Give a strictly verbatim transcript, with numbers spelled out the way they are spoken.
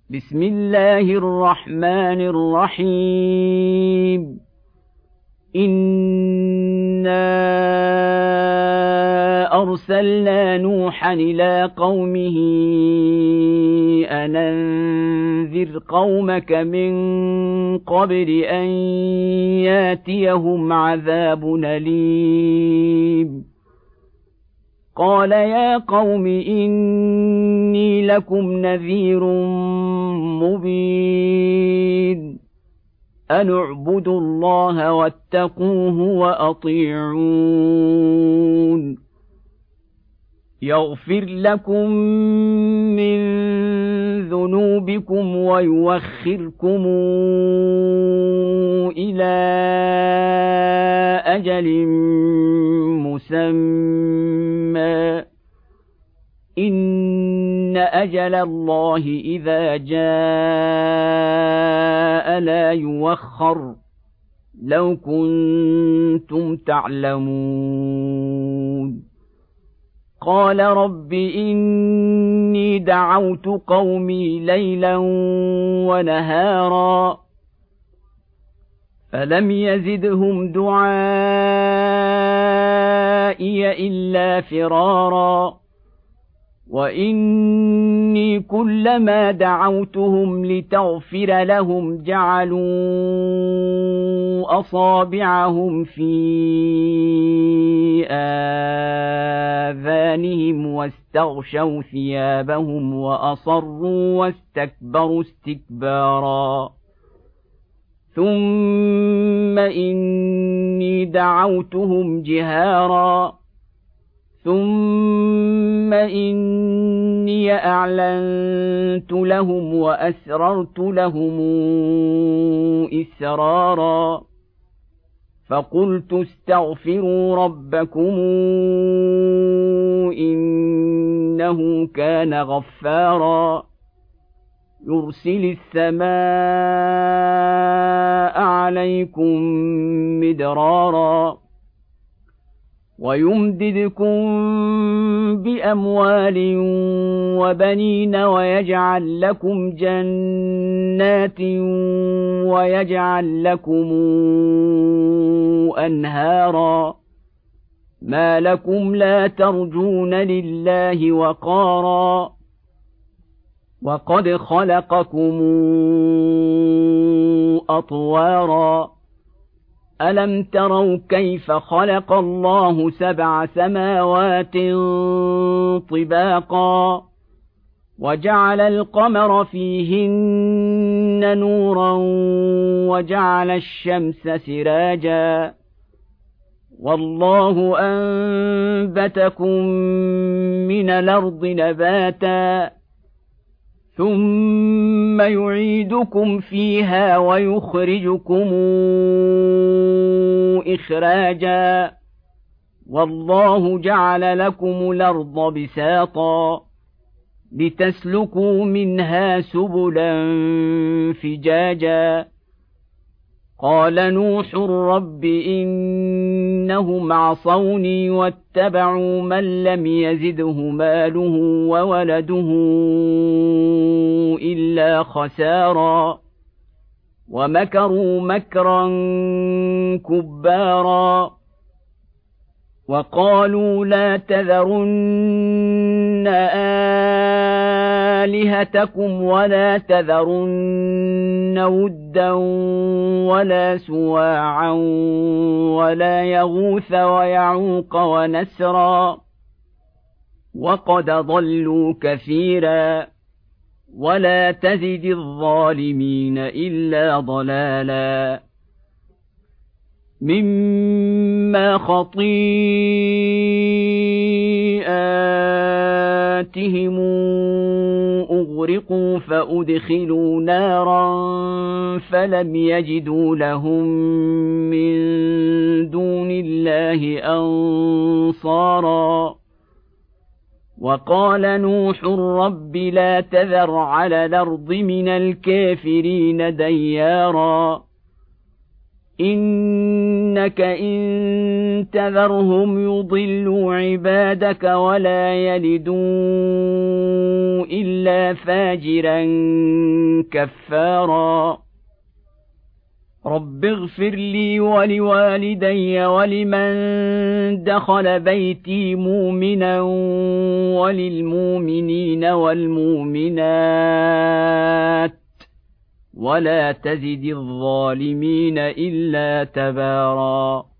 بسم الله الرحمن الرحيم إنا أرسلنا نوحا إلى قومه أن أنذر قومك من قبل أن ياتيهم عذاب أليم قال يا قوم إني لكم نذير مبين أن اعبدوا الله واتقوه وأطيعون يغفر لكم من ذنوبكم ويوخركم إلى أجل مسمى إن أجل الله إذا جاء لا يوخر لو كنتم تعلمون قال رب إني دعوت قومي ليلا ونهارا فلم يزدهم دعائي إلا فرارا وإني كلما دعوتهم لتغفر لهم جعلوا أصابعهم في آذانهم واستغشوا ثيابهم وأصروا واستكبروا استكبارا ثم إني دعوتهم جهارا ثم إني أعلنت لهم وأسررت لهم إسرارا فقلت استغفروا ربكم إنه كان غفارا يرسل السماء عليكم مدرارا ويمددكم بأموال وبنين ويجعل لكم جنات ويجعل لكم أنهارا ما لكم لا ترجون لله وقارا وقد خلقكم أطوارا ألم تروا كيف خلق الله سبع سماوات طباقا وجعل القمر فيهن نورا وجعل الشمس سراجا والله أنبتكم من الأرض نباتا ثم يعيدكم فيها ويخرجكم إخراجا والله جعل لكم الأرض بساطا لتسلكوا منها سبلا فجاجا قال نوح رب إنهم عصوني واتبعوا من لم يزده ماله وولده إلا خسارا ومكروا مكرا كبارا وقالوا لا تذرن آلهتكم ولا تذرن ودا ولا سواعا ولا يغوث ويعوق ونسرا وقد ضلوا كثيرا ولا تزد الظالمين إلا ضلالا مما خطيئاتهم أغرقوا فأدخلوا نارا فلم يجدوا لهم من دون الله أنصارا وقال نوح رب لا تذر على الأرض من الكافرين ديارا إن إنك إن تذرهم يضلوا عبادك ولا يلدوا إلا فاجرا كفارا رب اغفر لي ولوالدي ولمن دخل بيتي مؤمنا وللمؤمنين والمؤمنات ولا تزد الظالمين إلا تبارا.